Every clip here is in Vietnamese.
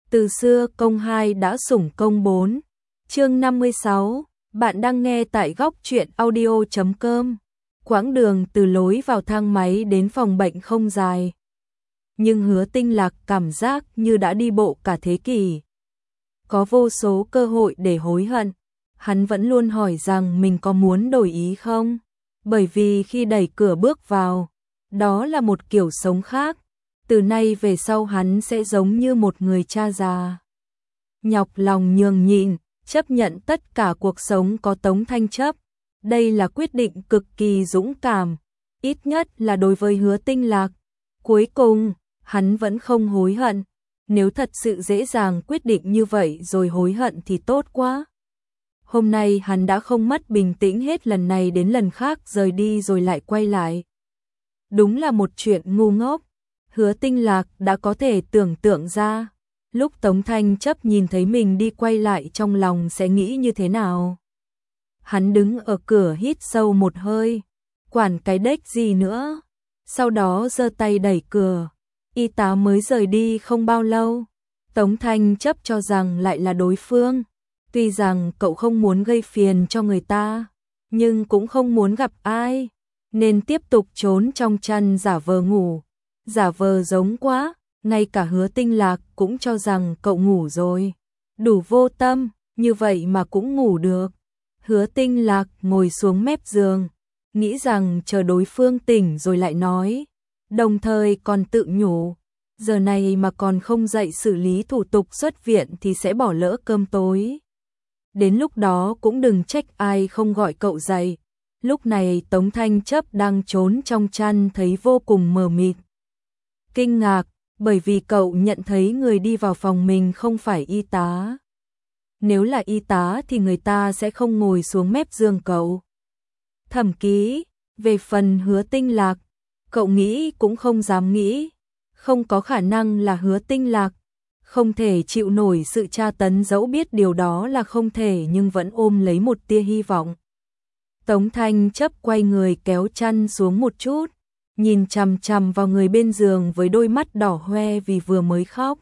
Từ xưa công 2 đã sủng công 4. Chương 56, bạn đang nghe tại góc truyện audio.com. Quãng đường từ lối vào thang máy đến phòng bệnh không dài, nhưng Hứa Tinh Lạc cảm giác như đã đi bộ cả thế kỷ. Có vô số cơ hội để hối hận, hắn vẫn luôn hỏi rằng mình có muốn đổi ý không, bởi vì khi đẩy cửa bước vào, đó là một kiểu sống khác. Từ nay về sau hắn sẽ giống như một người cha già, nhọc lòng nhường nhịn, chấp nhận tất cả cuộc sống có Tống Thanh Chấp. Đây là quyết định cực kỳ dũng cảm, ít nhất là đối với Hứa Tinh Lạc. Cuối cùng, hắn vẫn không hối hận. Nếu thật sự dễ dàng quyết định như vậy rồi hối hận thì tốt quá. Hôm nay hắn đã không mất bình tĩnh hết lần này đến lần khác, rời đi rồi lại quay lại. Đúng là một chuyện ngu ngốc. Hứa Tinh Lạc đã có thể tưởng tượng ra, lúc Tống Thanh Chấp nhìn thấy mình đi quay lại trong lòng sẽ nghĩ như thế nào. Hắn đứng ở cửa hít sâu một hơi, quản cái đếch gì nữa. Sau đó giơ tay đẩy cửa. Y tá mới rời đi không bao lâu. Tống Thanh Chấp cho rằng lại là đối phương. Tuy rằng cậu không muốn gây phiền cho người ta, nhưng cũng không muốn gặp ai, nên tiếp tục trốn trong chăn giả vờ ngủ. Giả vờ giống quá, ngay cả Hứa Tinh Lạc cũng cho rằng cậu ngủ rồi. Đủ vô tâm, như vậy mà cũng ngủ được. Hứa Tinh Lạc ngồi xuống mép giường, nghĩ rằng chờ đối phương tỉnh rồi lại nói, đồng thời còn tự nhủ, giờ này mà còn không dậy xử lý thủ tục xuất viện thì sẽ bỏ lỡ cơm tối. Đến lúc đó cũng đừng trách ai không gọi cậu dậy. Lúc này Tống Thanh Chấp đang trốn trong chăn thấy vô cùng mờ mịt, kinh ngạc, bởi vì cậu nhận thấy người đi vào phòng mình không phải y tá. Nếu là y tá thì người ta sẽ không ngồi xuống mép giường cậu. Thẩm ký, về phần Hứa Tinh Lạc, cậu nghĩ cũng không dám nghĩ, không có khả năng là Hứa Tinh Lạc, không thể chịu nổi sự tra tấn, dẫu biết điều đó là không thể nhưng vẫn ôm lấy một tia hy vọng. Tống Thanh Chấp quay người kéo chăn xuống một chút, nhìn chằm chằm vào người bên giường với đôi mắt đỏ hoe vì vừa mới khóc.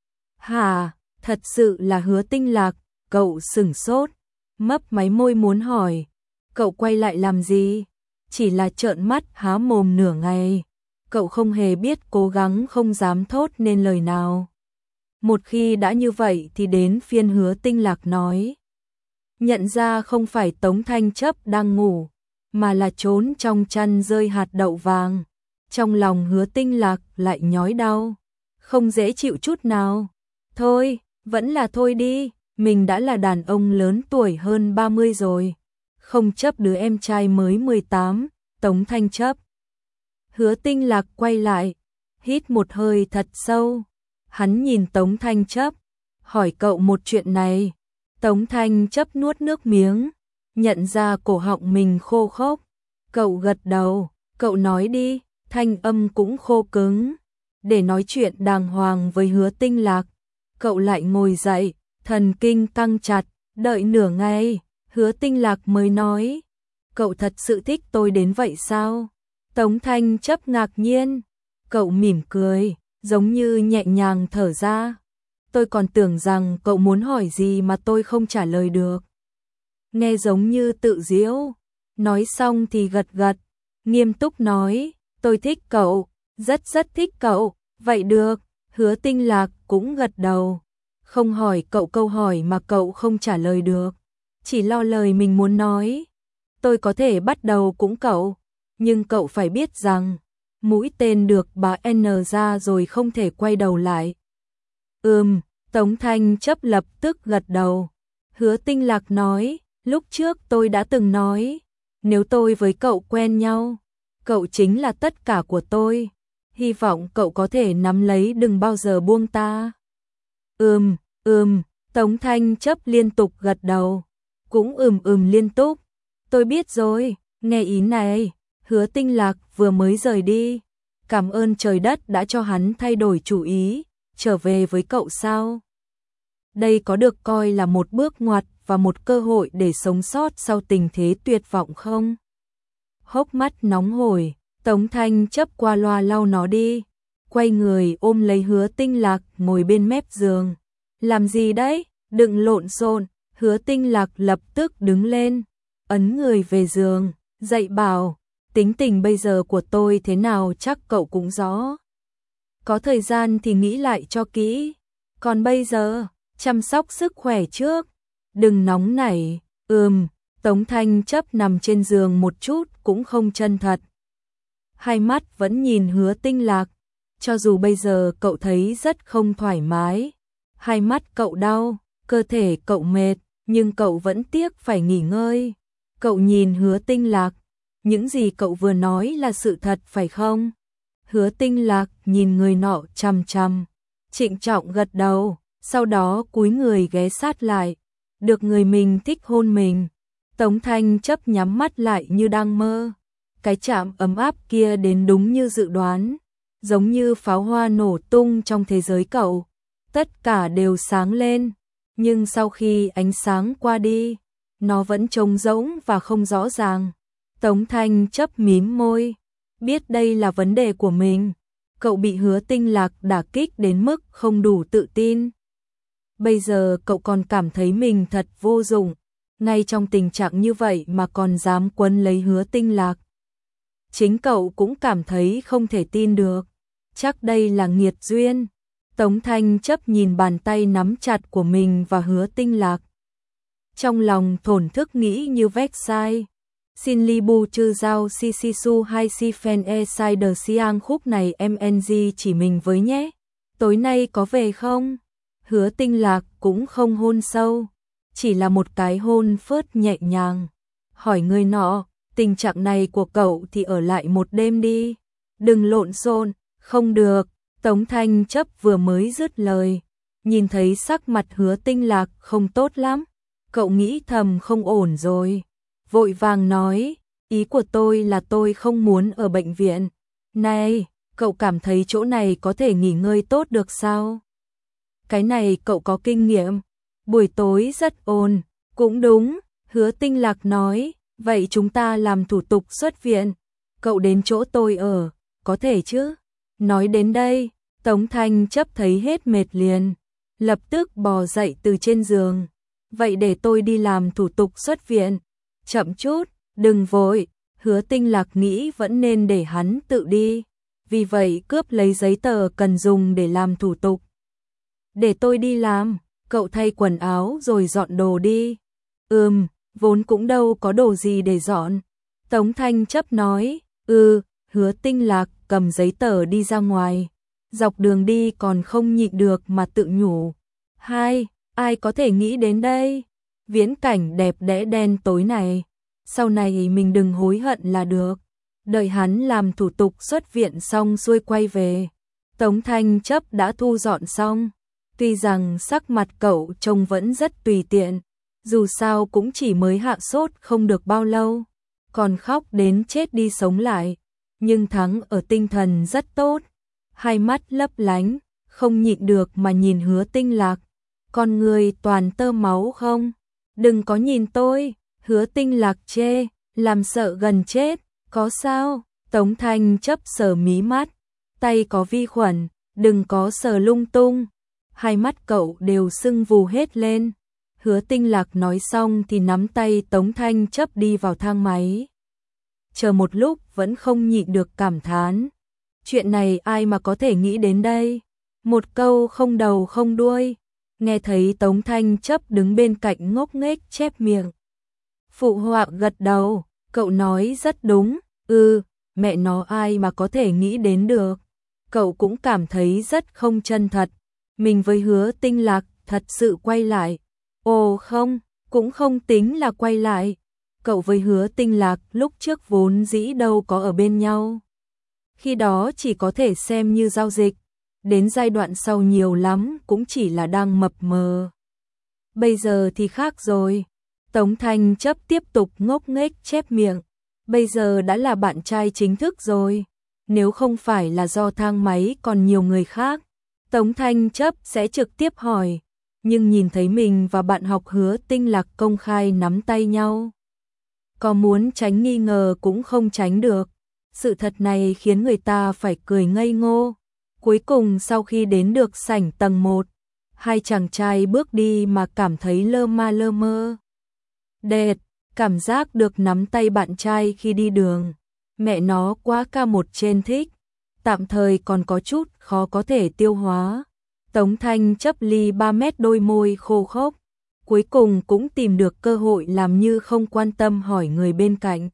Hả, thật sự là Hứa Tinh Lạc? Cậu sửng sốt, mấp máy môi muốn hỏi, cậu quay lại làm gì? Chỉ là trợn mắt há mồm nửa ngày, cậu không hề biết cố gắng không dám thốt nên lời nào. Một khi đã như vậy thì đến phiên Hứa Tinh Lạc nói. Nhận ra không phải Tống Thanh Chấp đang ngủ, mà là trốn trong chăn rơi hạt đậu vàng. Trong lòng Hứa Tinh Lạc lại nhói đau, không dễ chịu chút nào. Thôi, vẫn là thôi đi, mình đã là đàn ông lớn tuổi hơn 30 rồi, không chấp đứa em trai mới 18, Tống Thanh Chấp. Hứa Tinh Lạc quay lại, hít một hơi thật sâu. Hắn nhìn Tống Thanh Chấp, hỏi cậu một chuyện này. Tống Thanh Chấp nuốt nước miếng, nhận ra cổ họng mình khô khốc. Cậu gật đầu, cậu nói đi, thanh âm cũng khô cứng. Để nói chuyện đàng hoàng với Hứa Tinh Lạc, cậu lại ngồi dậy, thần kinh căng chặt, đợi nửa ngày, Hứa Tinh Lạc mới nói, cậu thật sự thích tôi đến vậy sao? Tống Thanh Chấp ngạc nhiên, cậu mỉm cười, giống như nhẹ nhàng thở ra. Tôi còn tưởng rằng cậu muốn hỏi gì mà tôi không trả lời được. Nghe giống như tự giễu. Nói xong thì gật gật, nghiêm túc nói, tôi thích cậu, rất rất thích cậu. Vậy được, Hứa Tinh Lạc cũng gật đầu. Không hỏi cậu câu hỏi mà cậu không trả lời được, chỉ lo lời mình muốn nói. Tôi có thể bắt đầu cũng cậu, nhưng cậu phải biết rằng mũi tên được bà N ra rồi không thể quay đầu lại. Tống Thanh Chấp lập tức gật đầu. Hứa Tinh Lạc nói, lúc trước tôi đã từng nói, nếu tôi với cậu quen nhau, cậu chính là tất cả của tôi. Hy vọng cậu có thể nắm lấy, đừng bao giờ buông ta. Tống Thanh Chấp liên tục gật đầu, cũng liên tục. Tôi biết rồi, nghe ý này. Hứa Tinh Lạc vừa mới rời đi, cảm ơn trời đất đã cho hắn thay đổi chủ ý, trở về với cậu sao? Đây có được coi là một bước ngoặt và một cơ hội để sống sót sau tình thế tuyệt vọng không? Hốc mắt nóng hổi, Tống Thanh Chấp qua loa lau nó đi, quay người ôm lấy Hứa Tinh Lạc ngồi bên mép giường, Làm gì đấy, đừng lộn xộn. Hứa Tinh Lạc lập tức đứng lên, ấn người về giường, dạy bảo, tính tình bây giờ của tôi thế nào chắc cậu cũng rõ. Có thời gian thì nghĩ lại cho kỹ, còn bây giờ, chăm sóc sức khỏe trước, đừng nóng nảy. Tống Thanh Chấp nằm trên giường một chút cũng không chân thật. Hai mắt vẫn nhìn Hứa Tinh Lạc, cho dù bây giờ cậu thấy rất không thoải mái, hai mắt cậu đau, cơ thể cậu mệt, nhưng cậu vẫn tiếc phải nghỉ ngơi. Cậu nhìn Hứa Tinh Lạc, những gì cậu vừa nói là sự thật phải không? Hứa Tinh Lạc nhìn người nọ chằm chằm, trịnh trọng gật đầu, sau đó cúi người ghé sát lại, được người mình thích hôn mình. Tống Thanh Chấp nhắm mắt lại như đang mơ. Cái chạm ấm áp kia đến đúng như dự đoán, giống như pháo hoa nổ tung trong thế giới cậu. Tất cả đều sáng lên, nhưng sau khi ánh sáng qua đi, nó vẫn trống rỗng và không rõ ràng. Tống Thanh Chấp mím môi, biết đây là vấn đề của mình. Cậu bị Hứa Tinh Lạc đả kích đến mức không đủ tự tin. Bây giờ cậu còn cảm thấy mình thật vô dụng, ngay trong tình trạng như vậy mà còn dám quấn lấy Hứa Tinh Lạc. Chính cậu cũng cảm thấy không thể tin được, chắc đây là nghiệt duyên. Tống Thanh Chấp nhìn bàn tay nắm chặt của mình và Hứa Tinh Lạc. Trong lòng thổn thức nghĩ như vét sai. Xin li bu chư giao si si su hai si fan e sai đờ siang khúc này MNG chỉ mình với nhé. Tối nay có về không? Hứa Tinh Lạc cũng không hôn sâu, chỉ là một cái hôn phớt nhẹ nhàng. Hỏi người nọ, tình trạng này của cậu thì ở lại một đêm đi. Đừng lộn xộn, không được. Tống Thanh Chấp vừa mới dứt lời, nhìn thấy sắc mặt Hứa Tinh Lạc không tốt lắm. Cậu nghĩ thầm không ổn rồi. Vội vàng nói, ý của tôi là tôi không muốn ở bệnh viện. Này, cậu cảm thấy chỗ này có thể nghỉ ngơi tốt được sao? Cái này cậu có kinh nghiệm. Buổi tối rất ồn. Cũng đúng, Hứa Tinh Lạc nói, vậy chúng ta làm thủ tục xuất viện. Cậu đến chỗ tôi ở, có thể chứ? Nói đến đây, Tống Thanh Chấp thấy hết mệt liền, lập tức bò dậy từ trên giường. Vậy để tôi đi làm thủ tục xuất viện. Chậm chút, đừng vội. Hứa Tinh Lạc nghĩ vẫn nên để hắn tự đi, vì vậy cướp lấy giấy tờ cần dùng để làm thủ tục. Để tôi đi làm, cậu thay quần áo rồi dọn đồ đi. Vốn cũng đâu có đồ gì để dọn. Tống Thanh Chấp nói, Hứa Tinh Lạc cầm giấy tờ đi ra ngoài. Dọc đường đi còn không nhịn được mà tự nhủ. Ai có thể nghĩ đến đây? Viễn cảnh đẹp đẽ đen tối này. Sau này mình đừng hối hận là được. Đợi hắn làm thủ tục xuất viện xong xuôi quay về. Tống Thanh Chấp đã thu dọn xong. Tuy rằng sắc mặt cậu trông vẫn rất tùy tiện, dù sao cũng chỉ mới hạ sốt không được bao lâu, còn khóc đến chết đi sống lại, nhưng Thắng ở tinh thần rất tốt, hai mắt lấp lánh, không nhịn được mà nhìn Hứa Tinh Lạc. Con người toàn tơ máu không? Đừng có nhìn tôi. Hứa Tinh Lạc chê, làm sợ gần chết. Có sao? Tống Thanh Chấp sờ mí mắt, tay có vi khuẩn, đừng có sờ lung tung. Hai mắt cậu đều sưng vù hết lên. Hứa Tinh Lạc nói xong thì nắm tay Tống Thanh Chấp đi vào thang máy. Chờ một lúc vẫn không nhịn được cảm thán. Chuyện này ai mà có thể nghĩ đến đây? Một câu không đầu không đuôi. Nghe thấy Tống Thanh Chấp đứng bên cạnh ngốc nghếch chép miệng. Phụ họa gật đầu, cậu nói rất đúng. Mẹ nó ai mà có thể nghĩ đến được. Cậu cũng cảm thấy rất không chân thật. Mình với Hứa Tinh Lạc thật sự quay lại. Ồ không, cũng không tính là quay lại. Cậu với Hứa Tinh Lạc lúc trước vốn dĩ đâu có ở bên nhau. Khi đó chỉ có thể xem như giao dịch. Đến giai đoạn sau nhiều lắm cũng chỉ là đang mập mờ. Bây giờ thì khác rồi. Tống Thanh Chấp tiếp tục ngốc nghếch chép miệng. Bây giờ đã là bạn trai chính thức rồi. Nếu không phải là do thang máy còn nhiều người khác, Tống Thanh Chấp sẽ trực tiếp hỏi. Nhưng nhìn thấy mình và bạn học Hứa Tinh Lạc công khai nắm tay nhau, có muốn tránh nghi ngờ cũng không tránh được. Sự thật này khiến người ta phải cười ngây ngô. Cuối cùng sau khi đến được sảnh tầng 1, Hai chàng trai bước đi mà cảm thấy lơ ma lơ mơ. Đệt, cảm giác được nắm tay bạn trai khi đi đường. Mẹ nó quá ca một trên thích. Tạm thời còn có chút khó có thể tiêu hóa. Tống Thanh chấp ly 3 mét, đôi môi khô khốc. Cuối cùng cũng tìm được cơ hội làm như không quan tâm hỏi người bên cạnh.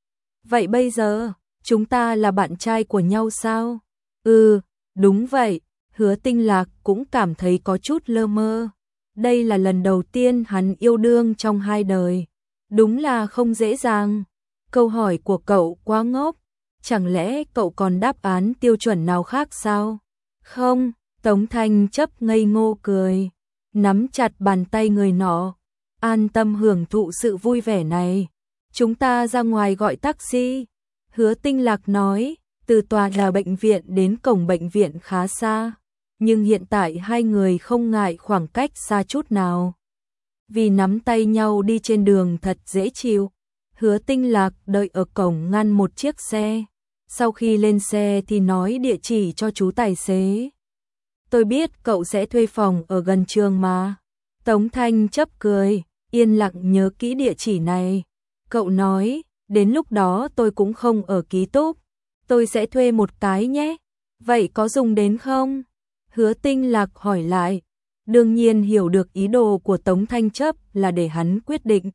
Vậy bây giờ, chúng ta là bạn trai của nhau sao? Ừ, đúng vậy. Hứa Tinh Lạc cũng cảm thấy có chút lơ mơ. Đây là lần đầu tiên hắn yêu đương trong 2 đời. Đúng là không dễ dàng. Câu hỏi của cậu quá ngốc. Chẳng lẽ cậu còn đáp án tiêu chuẩn nào khác sao? Không, Tống Thanh chấp ngây ngô cười. Nắm chặt bàn tay người nọ. An tâm hưởng thụ sự vui vẻ này. Chúng ta ra ngoài gọi taxi. Hứa Tinh Lạc nói, từ tòa nhà bệnh viện đến cổng bệnh viện khá xa. Nhưng hiện tại hai người không ngại khoảng cách xa chút nào. Vì nắm tay nhau đi trên đường thật dễ chịu. Hứa Tinh Lạc đợi ở cổng ngăn một chiếc xe. Sau khi lên xe thì nói địa chỉ cho chú tài xế. Tôi biết cậu sẽ thuê phòng ở gần trường mà. Tống Thanh chấp cười, yên lặng nhớ kỹ địa chỉ này. Cậu nói, đến lúc đó tôi cũng không ở ký túc. Tôi sẽ thuê một cái nhé. Vậy có dùng đến không? Hứa Tinh Lạc hỏi lại. Đương nhiên hiểu được ý đồ của Tống Thanh chấp là để hắn quyết định.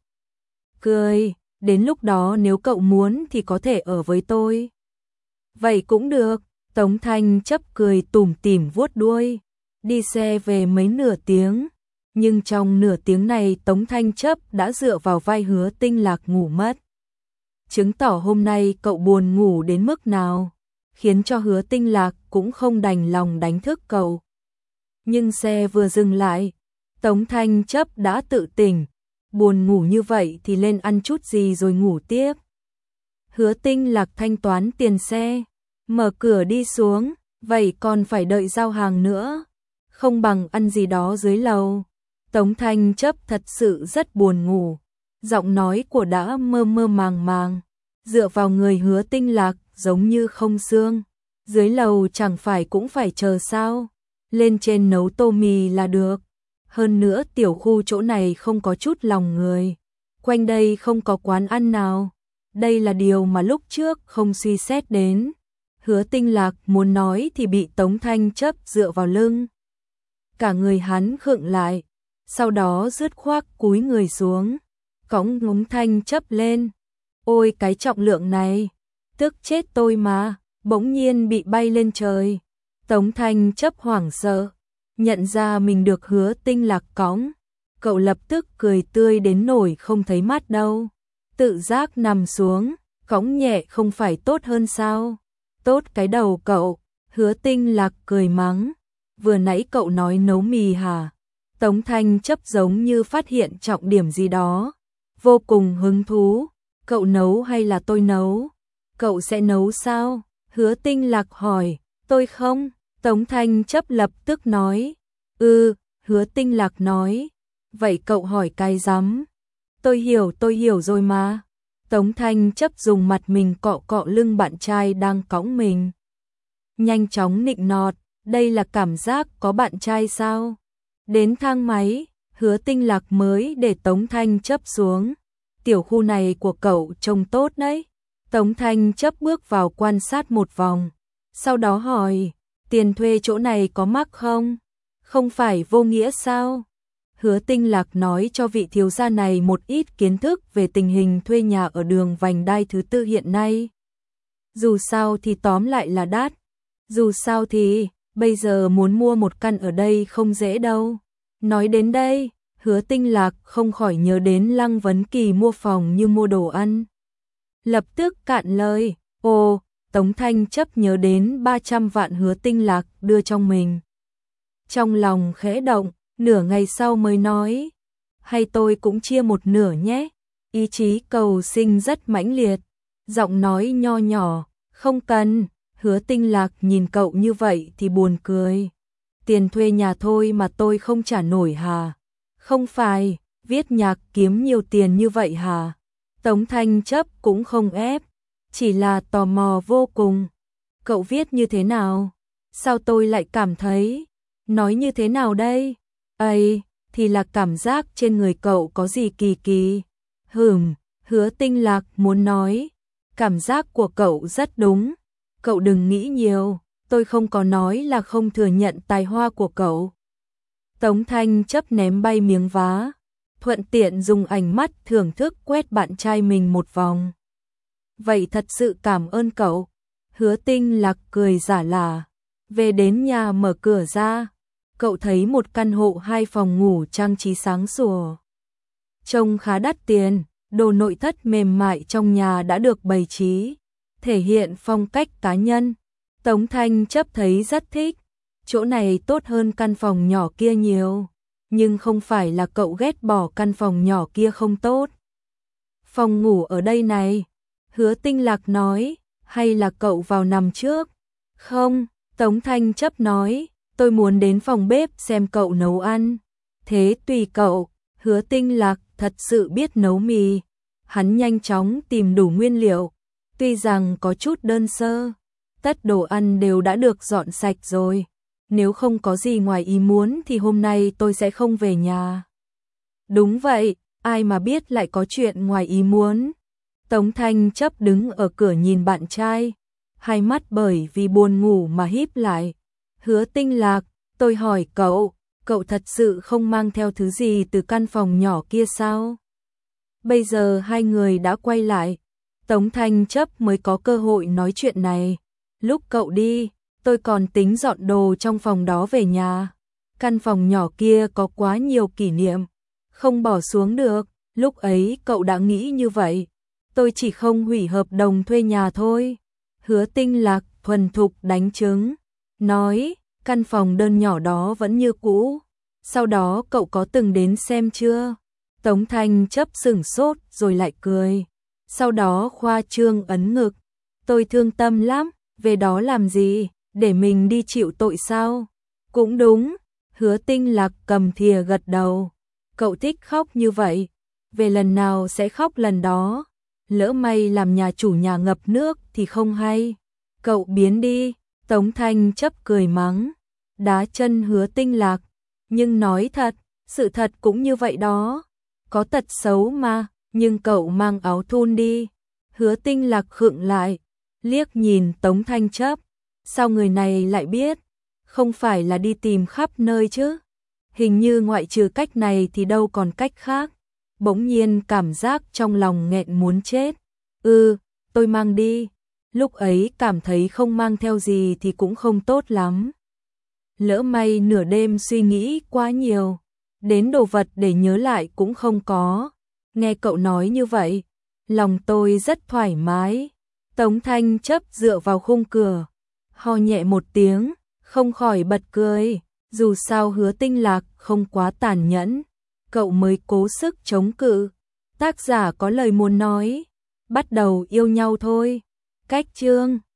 Cười, đến lúc đó nếu cậu muốn thì có thể ở với tôi. Vậy cũng được. Tống Thanh chấp cười tủm tỉm vuốt đuôi. Đi xe về mấy nửa tiếng. Nhưng trong nửa tiếng này Tống Thanh chấp đã dựa vào vai Hứa Tinh Lạc ngủ mất. Chứng tỏ hôm nay cậu buồn ngủ đến mức nào, khiến cho Hứa Tinh Lạc cũng không đành lòng đánh thức cậu. Nhưng xe vừa dừng lại, Tống Thanh chấp đã tự tỉnh. Buồn ngủ như vậy thì lên ăn chút gì rồi ngủ tiếp. Hứa Tinh Lạc thanh toán tiền xe, mở cửa đi xuống. Vậy còn phải đợi giao hàng nữa, không bằng ăn gì đó dưới lầu. Tống Thanh chấp thật sự rất buồn ngủ. Giọng nói của đã mơ mơ màng màng, dựa vào người Hứa Tinh Lạc giống như không xương. Dưới lầu chẳng phải cũng phải chờ sao? Lên trên nấu tô mì là được. Hơn nữa tiểu khu chỗ này không có chút lòng người. Quanh đây không có quán ăn nào. Đây là điều mà lúc trước không suy xét đến. Hứa Tinh Lạc muốn nói thì bị Tống Thanh chấp dựa vào lưng. Cả người hắn khựng lại, sau đó dứt khoát cúi người xuống, cõng Tống Thanh chấp lên. Ôi cái trọng lượng này, tức chết tôi mà, bỗng nhiên bị bay lên trời. Tống Thanh chấp hoảng sợ, nhận ra mình được Hứa Tinh Lạc cõng. Cậu lập tức cười tươi đến nổi không thấy mắt đâu. Tự giác nằm xuống, cõng nhẹ không phải tốt hơn sao? Tốt cái đầu cậu. Hứa Tinh Lạc cười mắng. Vừa nãy cậu nói nấu mì hả? Tống Thanh chấp giống như phát hiện trọng điểm gì đó, vô cùng hứng thú. Cậu nấu hay là tôi nấu? Cậu sẽ nấu sao? Hứa Tinh Lạc hỏi. Tôi không. Tống Thanh chấp lập tức nói. Hứa Tinh Lạc nói. Vậy cậu hỏi cái rắm? Tôi hiểu rồi mà. Tống Thanh chấp dùng mặt mình cọ cọ lưng bạn trai đang cõng mình. Nhanh chóng nịnh nọt, đây là cảm giác có bạn trai sao? Đến thang máy, Hứa Tinh Lạc mới để Tống Thanh chấp xuống. Tiểu khu này của cậu trông tốt đấy. Tống Thanh chấp bước vào quan sát một vòng. Sau đó hỏi, tiền thuê chỗ này có mắc không? Không phải vô nghĩa sao? Hứa Tinh Lạc nói cho vị thiếu gia này một ít kiến thức về tình hình thuê nhà ở đường vành đai thứ tư hiện nay. Dù sao thì tóm lại là đắt. Dù sao thì, bây giờ muốn mua một căn ở đây không dễ đâu. Nói đến đây, Hứa Tinh Lạc không khỏi nhớ đến Lăng Vấn Kỳ mua phòng như mua đồ ăn. Lập tức cạn lời, Tống Thanh chấp nhớ đến 300 vạn Hứa Tinh Lạc đưa trong mình. Trong lòng khẽ động, nửa ngày sau mới nói, hay tôi cũng chia một nửa nhé. Ý chí cầu sinh rất mãnh liệt, giọng nói nho nhỏ, không cần. Hứa Tinh Lạc nhìn cậu như vậy thì buồn cười. Tiền thuê nhà thôi mà tôi không trả nổi hả? Không phải, viết nhạc kiếm nhiều tiền như vậy hả? Tống Thanh chấp cũng không ép, chỉ là tò mò vô cùng. Cậu viết như thế nào? Sao tôi lại cảm thấy? Nói như thế nào đây? Ây, thì là cảm giác trên người cậu có gì kỳ kỳ. Hứa Tinh Lạc muốn nói, cảm giác của cậu rất đúng, cậu đừng nghĩ nhiều, tôi không có nói là không thừa nhận tài hoa của cậu. Tống Thanh Chấp ném bay miếng vá, thuận tiện dùng ánh mắt thưởng thức quét bạn trai mình một vòng. Vậy thật sự cảm ơn cậu. Hứa Tinh Lạc cười giả lả, về đến nhà mở cửa ra, cậu thấy một căn hộ 2 phòng ngủ trang trí sáng sủa. Trông khá đắt tiền, đồ nội thất mềm mại trong nhà đã được bày trí, thể hiện phong cách cá nhân. Tống Thanh Chấp thấy rất thích, chỗ này tốt hơn căn phòng nhỏ kia nhiều, nhưng không phải là cậu ghét bỏ căn phòng nhỏ kia không tốt. Phòng ngủ ở đây này, Hứa Tinh Lạc nói, hay là cậu vào nằm trước? Không, Tống Thanh Chấp nói, tôi muốn đến phòng bếp xem cậu nấu ăn. Thế tùy cậu. Hứa Tinh Lạc thật sự biết nấu mì. Hắn nhanh chóng tìm đủ nguyên liệu, tuy rằng có chút đơn sơ, tất đồ ăn đều đã được dọn sạch rồi. Nếu không có gì ngoài ý muốn thì hôm nay tôi sẽ không về nhà. Đúng vậy, ai mà biết lại có chuyện ngoài ý muốn. Tống Thanh Chấp đứng ở cửa nhìn bạn trai, hai mắt bởi vì buồn ngủ mà híp lại. Hứa Tinh Lạc, tôi hỏi cậu, cậu thật sự không mang theo thứ gì từ căn phòng nhỏ kia sao? Bây giờ hai người đã quay lại, Tống Thanh Chấp mới có cơ hội nói chuyện này. Lúc cậu đi, tôi còn tính dọn đồ trong phòng đó về nhà. Căn phòng nhỏ kia có quá nhiều kỷ niệm, không bỏ xuống được. Lúc ấy cậu đã nghĩ như vậy, tôi chỉ không hủy hợp đồng thuê nhà thôi. Hứa Tinh Lạc thuần thục đánh trứng, nói, căn phòng đơn nhỏ đó vẫn như cũ. Sau đó cậu có từng đến xem chưa? Tống Thanh Chấp sửng sốt rồi lại cười. Sau đó khoa trương ấn ngực. Tôi thương tâm lắm, về đó làm gì? Để mình đi chịu tội sao? Cũng đúng. Hứa Tinh Lạc cầm thìa gật đầu. Cậu thích khóc như vậy, về lần nào sẽ khóc lần đó. Lỡ may làm nhà chủ nhà ngập nước thì không hay. Cậu biến đi. Tống Thanh Chấp cười mắng, đá chân Hứa Tinh Lạc. Nhưng nói thật, sự thật cũng như vậy đó. Có tật xấu mà, nhưng cậu mang áo thun đi. Hứa Tinh Lạc khựng lại, liếc nhìn Tống Thanh Chấp. Sao người này lại biết? Không phải là đi tìm khắp nơi chứ? Hình như ngoại trừ cách này thì đâu còn cách khác. Bỗng nhiên cảm giác trong lòng nghẹn muốn chết. Tôi mang đi. Lúc ấy cảm thấy không mang theo gì thì cũng không tốt lắm. Lỡ may nửa đêm suy nghĩ quá nhiều, đến đồ vật để nhớ lại cũng không có. Nghe cậu nói như vậy, lòng tôi rất thoải mái. Tống Thanh Chấp dựa vào khung cửa, ho nhẹ một tiếng, không khỏi bật cười. Dù sao Hứa Tinh Lạc không quá tàn nhẫn, cậu mới cố sức chống cự. Tác giả có lời muốn nói, bắt đầu yêu nhau thôi. Cách chương